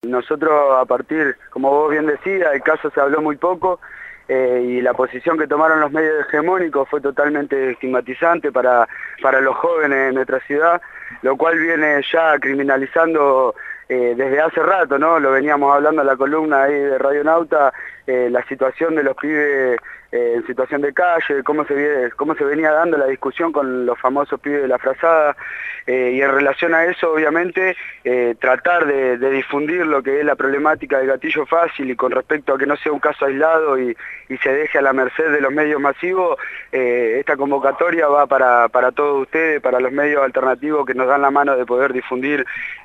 nosotros a partir, como vos bien decías, el caso se habló muy poco, y la posición que tomaron los medios hegemónicos fue totalmente estigmatizante para los jóvenes de nuestra ciudad, lo cual viene ya criminalizando desde hace rato, ¿no? Lo veníamos hablando en la columna ahí de Radionauta, la situación de los pibes en situación de calle, cómo se venía dando la discusión con los famosos pibes de la frazada, y en relación a eso, obviamente, tratar de difundir lo que es la problemática del gatillo fácil, y con respecto a que no sea un caso aislado y se deje a la merced de los medios masivos, esta convocatoria va para todos ustedes, para los medios alternativos que nos dan la mano de poder difundir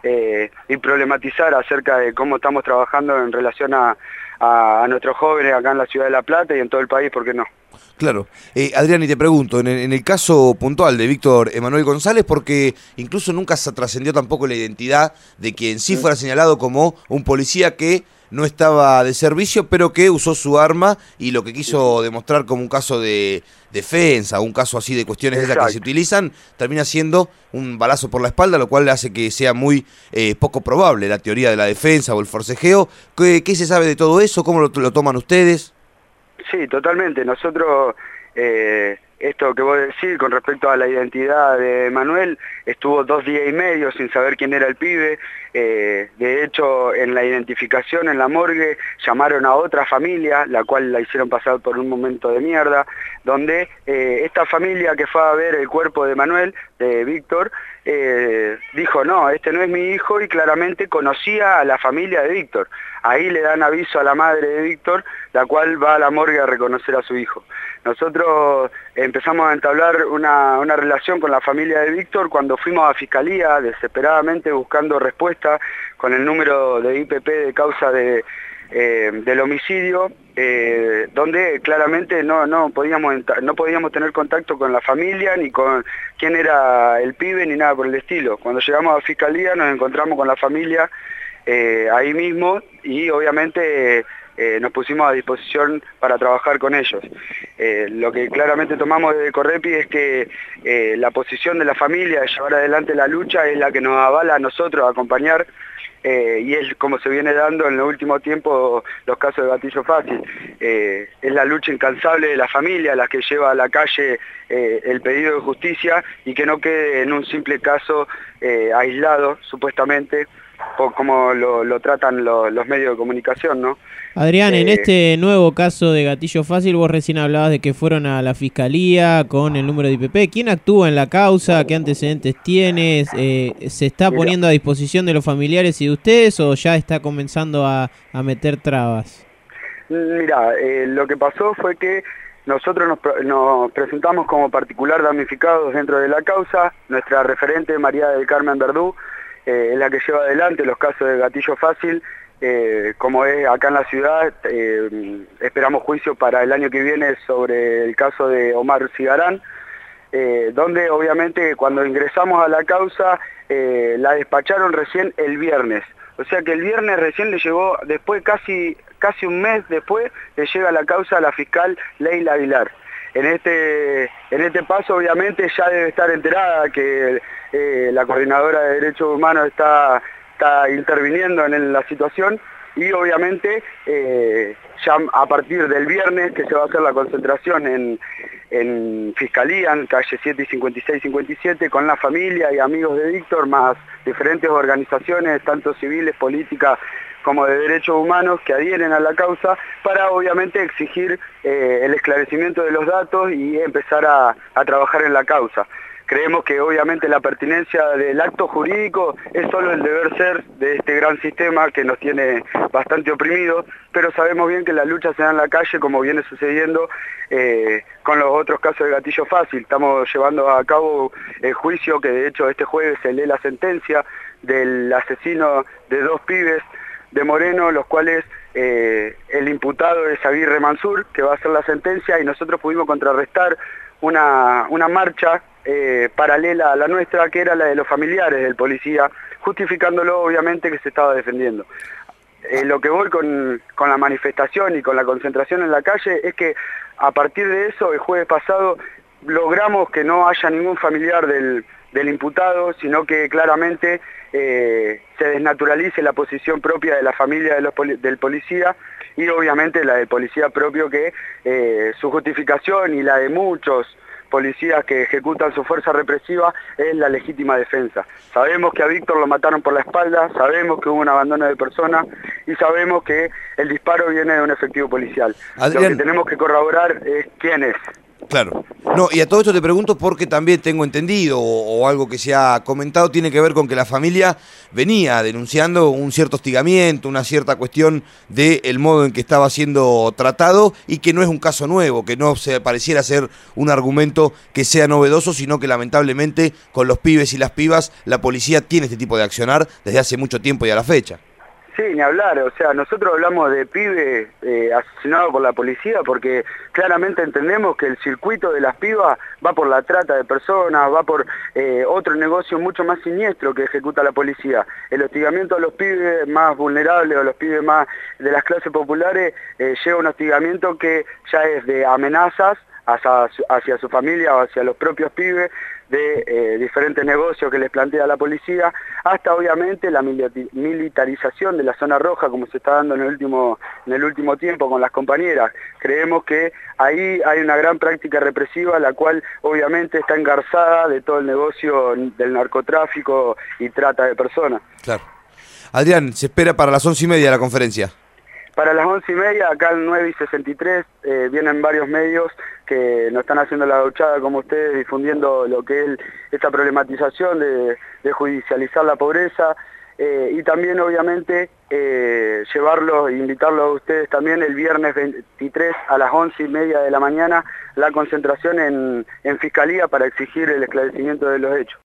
y problematizar acerca de cómo estamos trabajando en relación a nuestros jóvenes acá en la ciudad de La Plata y en todo el país, ¿por qué no? Claro. Adrián, y te pregunto, en el caso puntual de Víctor Emanuel González, porque incluso nunca se trascendió tampoco la identidad de quien sí fuera señalado como un policía que no estaba de servicio, pero que usó su arma y lo que quiso demostrar como un caso de defensa, un caso así de cuestiones esas que se utilizan, termina siendo un balazo por la espalda, lo cual hace que sea muy poco probable la teoría de la defensa o el forcejeo. ¿Qué se sabe de todo eso? ¿Cómo lo toman ustedes? Sí, totalmente. Nosotros, esto que vos decís con respecto a la identidad de Manuel, estuvo 2 días y medio sin saber quién era el pibe. De hecho, en la identificación en la morgue llamaron a otra familia, la cual la hicieron pasar por un momento de mierda, donde esta familia que fue a ver el cuerpo de Manuel, de Víctor, dijo, no, este no es mi hijo, y claramente conocía a la familia de Víctor. Ahí le dan aviso a la madre de Víctor, la cual va a la morgue a reconocer a su hijo. Nosotros empezamos a entablar una relación con la familia de Víctor cuando fuimos a Fiscalía, desesperadamente buscando respuesta con el número de IPP de causa del homicidio, donde claramente no podíamos tener contacto con la familia, ni con quién era el pibe, ni nada por el estilo. Cuando llegamos a Fiscalía nos encontramos con la familia ahí mismo, y obviamente nos pusimos a disposición para trabajar con ellos. Lo que claramente tomamos desde Correpi es que la posición de la familia de llevar adelante la lucha es la que nos avala a nosotros a acompañar, y es como se viene dando en el último tiempo los casos de gatillo fácil. Es la lucha incansable de la familia la que lleva a la calle el pedido de justicia, y que no quede en un simple caso aislado, supuestamente, como lo tratan los medios de comunicación, ¿no? Adrián, en este nuevo caso de gatillo fácil, vos recién hablabas de que fueron a la fiscalía con el número de IPP. ¿Quién actúa en la causa? ¿Qué antecedentes tienes? ¿Se está poniendo a disposición de los familiares y de ustedes, o ya está comenzando a meter trabas? Mira, lo que pasó fue que nosotros nos presentamos como particular damnificados dentro de la causa. Nuestra referente, María del Carmen Verdú, es la que lleva adelante los casos de gatillo fácil. Como es acá en la ciudad, esperamos juicio para el año que viene sobre el caso de Omar Cigarán, donde obviamente cuando ingresamos a la causa la despacharon recién el viernes. O sea que el viernes recién le llegó, después casi un mes después, le llega la causa a la fiscal Leila Aguilar. En este paso obviamente ya debe estar enterada que la Coordinadora de Derechos Humanos está interviniendo en la situación, y obviamente ya a partir del viernes que se va a hacer la concentración en Fiscalía, en calle 7 y 56 y 57, con la familia y amigos de Víctor, más diferentes organizaciones, tanto civiles, políticas, como de derechos humanos, que adhieren a la causa, para obviamente exigir el esclarecimiento de los datos y empezar a trabajar en la causa. Creemos que obviamente la pertinencia del acto jurídico es solo el deber ser de este gran sistema que nos tiene bastante oprimidos, pero sabemos bien que la lucha se da en la calle, como viene sucediendo con los otros casos de gatillo fácil. Estamos llevando a cabo el juicio, que de hecho este jueves se lee la sentencia del asesino de 2 pibes de Moreno, los cuales el imputado es Aguirre Mansur, que va a hacer la sentencia, y nosotros pudimos contrarrestar una marcha paralela a la nuestra, que era la de los familiares del policía, justificándolo obviamente que se estaba defendiendo. Lo que voy con la manifestación y con la concentración en la calle es que a partir de eso, el jueves pasado, logramos que no haya ningún familiar del del imputado, sino que claramente se desnaturalice la posición propia de la familia del policía y obviamente la del policía propio, que su justificación y la de muchos policías que ejecutan su fuerza represiva es la legítima defensa. Sabemos que a Víctor lo mataron por la espalda, sabemos que hubo un abandono de persona y sabemos que el disparo viene de un efectivo policial. Adrián, lo que tenemos que corroborar es quién es. Claro. No, y a todo esto te pregunto porque también tengo entendido, o algo que se ha comentado, tiene que ver con que la familia venía denunciando un cierto hostigamiento, una cierta cuestión del modo en que estaba siendo tratado, y que no es un caso nuevo, que no se pareciera ser un argumento que sea novedoso, sino que lamentablemente con los pibes y las pibas la policía tiene este tipo de accionar desde hace mucho tiempo y a la fecha. Sí, ni hablar, o sea, nosotros hablamos de pibes asesinados por la policía porque claramente entendemos que el circuito de las pibas va por la trata de personas, va por otro negocio mucho más siniestro que ejecuta la policía. El hostigamiento a los pibes más vulnerables o a los pibes más de las clases populares lleva un hostigamiento que ya es de amenazas hacia su familia o hacia los propios pibes, de diferentes negocios que les plantea la policía, hasta obviamente la militarización de la zona roja, como se está dando en el último tiempo con las compañeras. Creemos que ahí hay una gran práctica represiva, la cual obviamente está engarzada de todo el negocio del narcotráfico y trata de personas. Claro. Adrián, se espera para las 11:30 la conferencia. Para las 11:30, acá al 9:63, vienen varios medios que nos están haciendo la gauchada como ustedes, difundiendo lo que es esta problematización de judicializar la pobreza, y también obviamente llevarlos e invitarlos a ustedes también el viernes 23 a las 11:30 de la mañana, la concentración en Fiscalía para exigir el esclarecimiento de los hechos.